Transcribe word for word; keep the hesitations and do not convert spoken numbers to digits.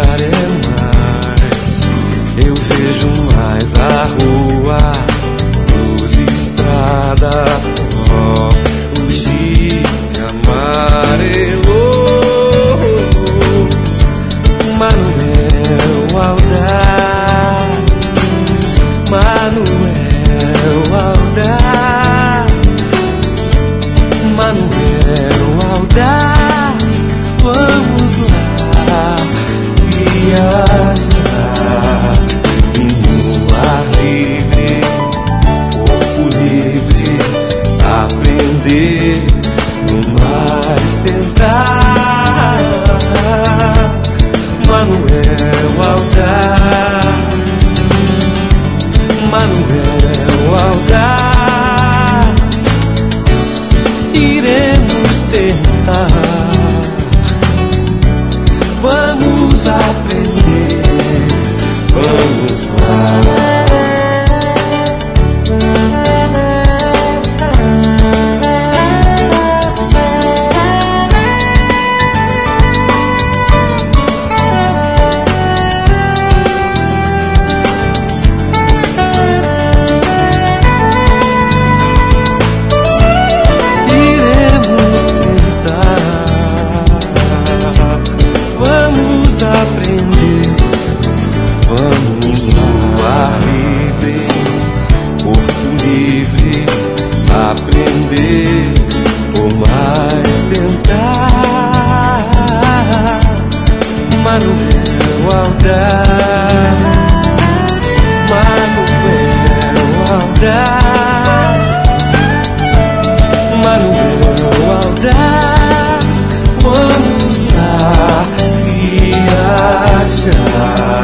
olhar é mais, eu vejo mais a rua, luz, estrada, ó, o dia amarelou. Manuel Audaz, Manuel Audaz, Manuel Audaz, vamos lá viajar e no ar livre, corpo livre, aprender, no mais tentar. Manuel Audaz, Manuel Audaz, iremos tentar, vamos aprender, vamos lá. Aprender, vamos no ar livre, corpo livre, aprender, ou mais tentar. Manuel Audaz, Manuel Audaz, Manuel Audaz, vamos lá viajar.